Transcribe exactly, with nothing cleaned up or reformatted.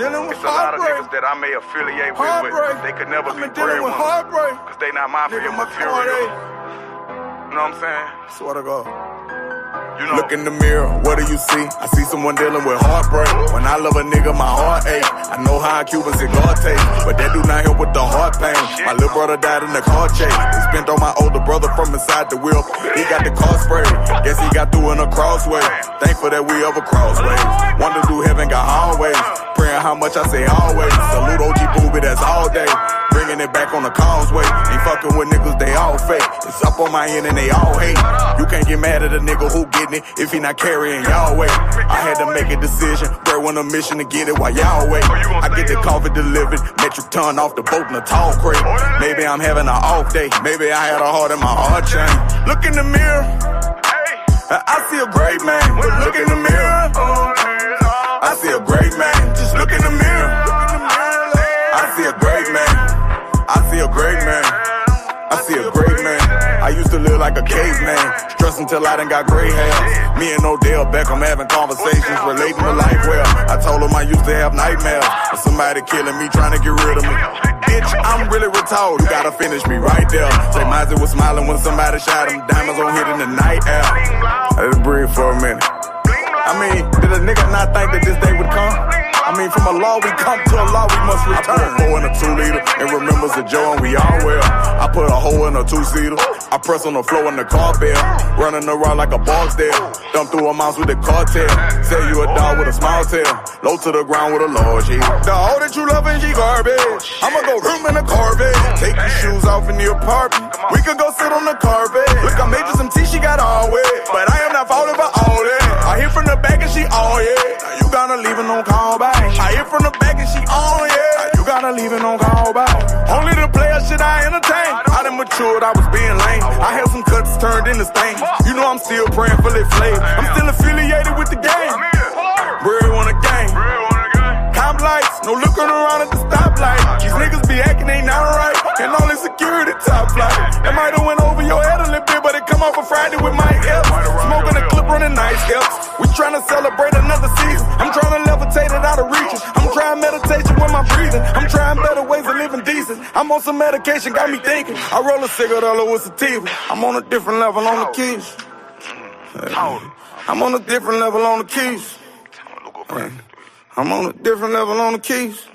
dealing with It's a lot of heartbreak. niggas that I may affiliate with, Heartbreak. but they could never I've be been dealing with breadwinners. heartbreak. Cause they not mine for Nigga, your my material. heart You ache. know what I'm saying? Swear to God. You know. Look in the mirror, what do you see? I see someone dealing with heartbreak. When I love a nigga, my heart ache. I know how a Cuban cigar taste, but that do not help with the heart pain. My little brother died in the car chase. He spent on my older brother from inside the wheel. He got the car sprayed. Guess he got through in a crossway. Thankful that we ever crossways. Wonder do heaven got always. Praying how much I say always. Salute O G Booby, that's all day. Bringing it back on the causeway. Ain't fucking with niggas, they all fake. It's up on my end and they all hate. You can't get mad at a nigga who getting it if he not carrying y'all weight. I had to make a decision. Bro, on a mission to get it while y'all wait. I get the coffee delivered, metric ton off the boat in a tall crate. Maybe I'm having an off day. Maybe I had a heart in my heart chain. Look in the mirror. I see a great man, but look in the mirror. I see a great man. Just look in the mirror. I see a great man. I see a great man. I see a great man. I used to live like a caveman, stress until I done got gray hairs. Me and Odell Beckham having conversations relating to life well. I told him I used to have nightmares of somebody killing me, trying to get rid of me. Bitch, I'm really retarded. You gotta finish me right there. Say Mizey was smiling when somebody shot him. Diamonds on hit in the night air. I had to breathe for a minute. I mean, did a nigga not think that this day would come? I mean, from a law we come to a law we must return. I put a four in a two liter and remembers the Joe and we all well. I put a hole in a two seater. I press on the floor in the car bell. Running around like a Barksdale. Dump through a mouse with the cartel. Say you a dog with a small tail. Low to the ground with a large heel. The hoe that you love and she garbage. I'ma go room in a Corvette. Take your shoes off in the apartment. We could go sit on the carpet. Look, I made you some tea, she got all wet. But I am not falling for all that. I hit from the back and she all yeah. Now you gotta leave it on call back. I hit from the back and she on yeah. Now you gotta leave it on call back. Only the player shit I entertain. I done matured, I was being lame. I had some cuts turned into stains. You know I'm still praying for this flame. I'm still affiliated with the game. Bread on a game. Cop lights, no looking around at the stoplight. These niggas be acting ain't not right. And all this security top flight. It might have went over your head a little bit, but it come off a Friday with my F. Smoking a clip running night steps. We tryna celebrate another season. I'm tryna levitate it out of reach. I'm trying meditation with my breathing. I'm trying better ways of living decent. I'm on some medication, got me thinking. I roll a cigarette with sativa. I'm on a different level on the keys. I'm on a different level on the keys. I'm on a different level on the keys.